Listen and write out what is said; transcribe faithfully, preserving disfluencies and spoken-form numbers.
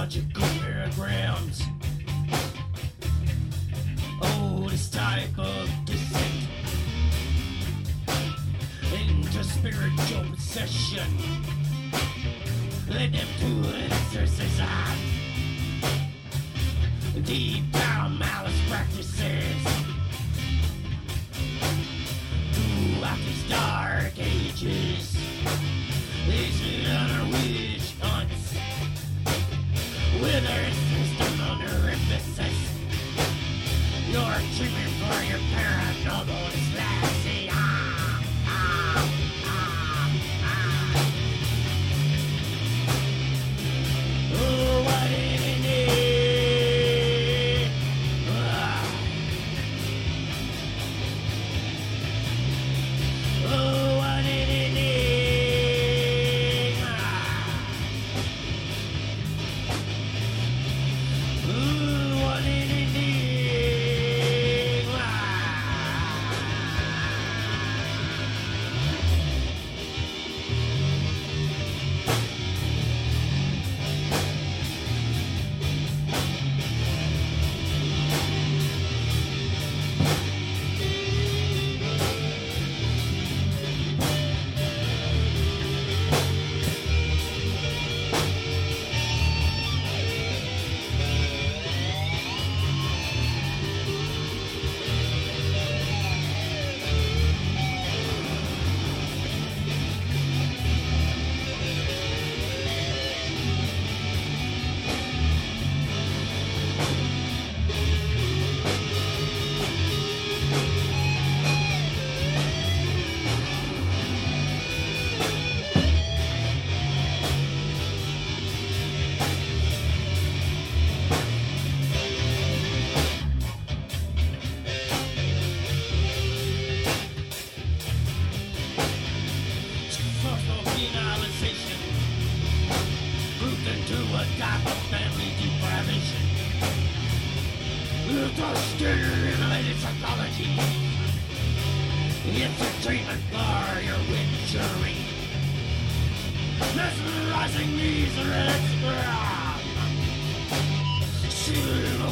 psychological paragrams. Oh, this type of descent into spiritual possession led them to an exorcism. Deep down malice practices throughout these dark ages. These other witch hunts with their system under emphasis. You're treatment for your paranormal dyslexia. Ah, ah, ah, ah. Oh, what did it need? Ah. Oh, what did it need? Ah. Ooh, what did it need? Ah. Social penalization grouped into a type of family depravation. It's a stimulated psychology. It's a treatment for your witchery. Mesmerizing these reds. Shooting